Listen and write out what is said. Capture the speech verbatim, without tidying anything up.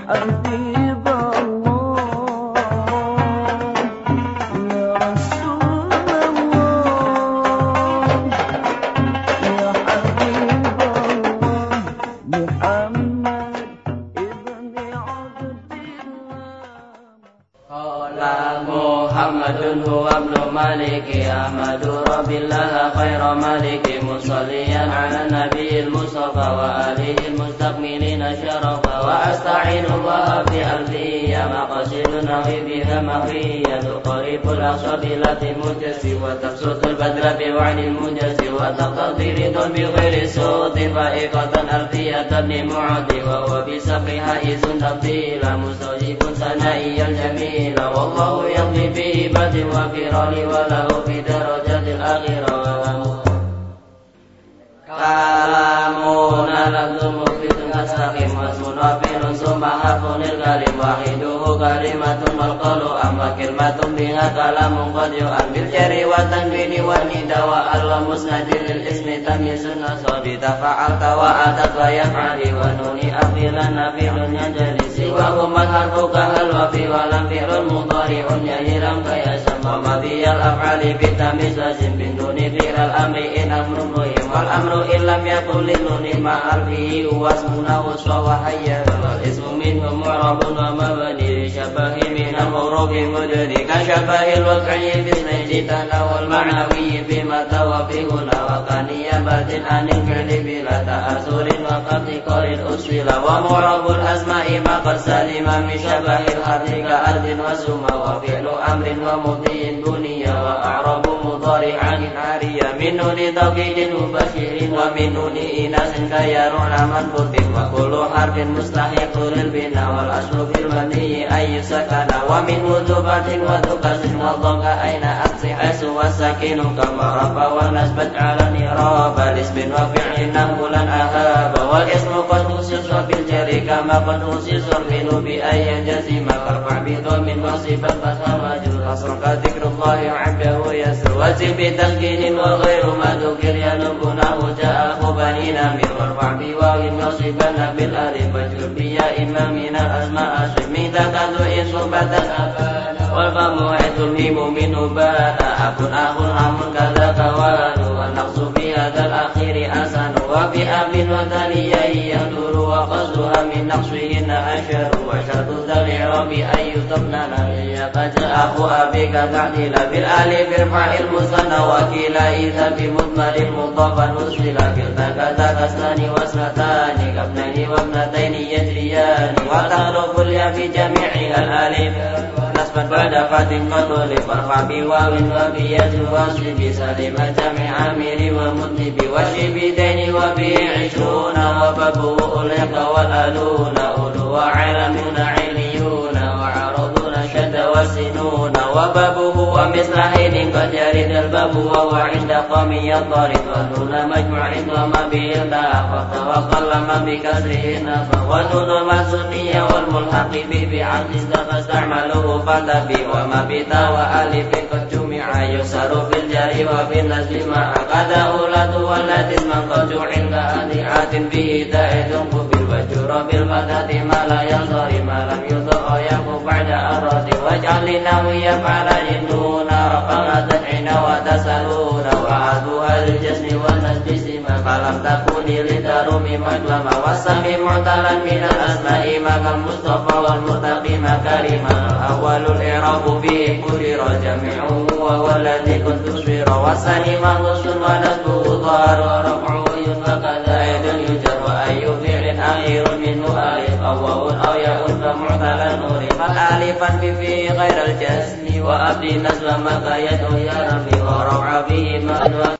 حبيب الله يا رسول الله يا حبيب الله محمد ابن عبد الله قال محمد هو ابن مالك أحمد رب الله خير مالك مصليا على النبي المصطفى وآله المستكملين شرفا وأستعين الله بأرضه مقاصد نوي بها مخية تقرب الأقصى بلاد المجسي وتبسط البدر بوعد المجسي وتقتضي رضا بغير صوت فائقة أرضية لمعدي وهو بسقيها إذ تفضيل مستوجب ثنائي الجميل والله يقضي بإباد وفرار وله في درجات الآخرة كلامنا لفظ مفيد تستقيم واسم رافع ثم حرف الكلم واحده كلمة والقول أما كلمة بها كلام قد يؤم بالجر والتنوين والنداء وأل مسند للاسم تمييز النصب تفعلت وأتت ويفعل ونون أفعلا فعل ينجلي سواهما الحرف كهل وفي ولم فعل مضارع يهرا كيسم ومضي الأفعال بالتمييز لازم بالنون فعل الأمر إن أمر مهم والأمر إن لم يكن للنون مع ألفه هو اسمنا وصوى وحيا والاسم منه معرب ومبني لشبه من الحروف مجري كشبه الوقعي باثنين تناول المعنوي بما توفي هنا وكنيابة عن الفعل بلا تأثر وكابتكار أصل ومعرب الأسماء ما قد سلم من شبه الحرف كأرض وسمى وفعل أمر ومضي بنية وأعرب مضارعا عارية من نون توكيد مبشر ومن نون إناث كيرون من فتن وكل حرف مستحق للبناء والأصل في المبني أي سكن ومن وذبة وذكس وضم أين أقصي حيث والسكين كما رفع والنسب على الإعراب الاسم وفعل نقولا أهاب والاسم قد خصص بالجر كما قد خصص الفعل بأي جزم فارفع بضم وصفا فتح مجرور أصرك ذكر الله عبده يسر وزد بتسكين وغير ما ذكر ينبناه جاءه بني نمر وارفع بواو وصفا بالألف واجر بياء إما من الأسماء سمي تكاد إصبة أفاد والفموعد الميم منه بان أكن أخ عم كذا كوان والنقص في هذا الأخير أسن وفي أب وثنية يندر وقصدها من نقصهن أشر وشرط ذا الإعراب أن يطبنن قد أخو أبيك تعديل بالألف ارفع المثنى وكلا إذا بمضمر المضاف نصل كلتا كذا كسنان واسنتان كابنين وابنتين يجريان وتغرب الياء في جميعها الألف نسبا بعد فات قتل فارفع بواو وبيد واصب سلم جمع عامر ومذنب وشبدين وبه عشرون وبابه أولئك والألون أولو وعلمون عليون وعرضون شد والسنون وبابه ومثل حين قد يرد الباب وهو عند قوم يضطرب ونون مجموع وما به التأخر وقل ما بكسره النفر ونون المسنية والملحق به بعقد فاستعمله فتبي وما بتا وألف قد جمع يسر في الجر وفي النسب مع قد أولاد ولد اسما قد جعل كأذيعات به زائد قبل وجر بالفتاة ما لا ينظر ما لم يضر يقف بعد أراد واجعل لنه يفعل النون رقم تدعين وتسألون وعدوها للجسم والنسب سما فلم تكن للدرم مجلما والسمي معتلا من الأسماء ما كالمصطفى والمتقي مكارما أول الإعراب به قدر جميعه وهو الذي كنت سير والثاني منقوص ونسبه ظاهر ورفعه فكذا أيضا يجر وأي فعل أخير منه ألف أو واو أو ياء فمعتلا نور فالألفا في غير الجسم وأبدي نسب ما يدعو يا ربي ورفع به ما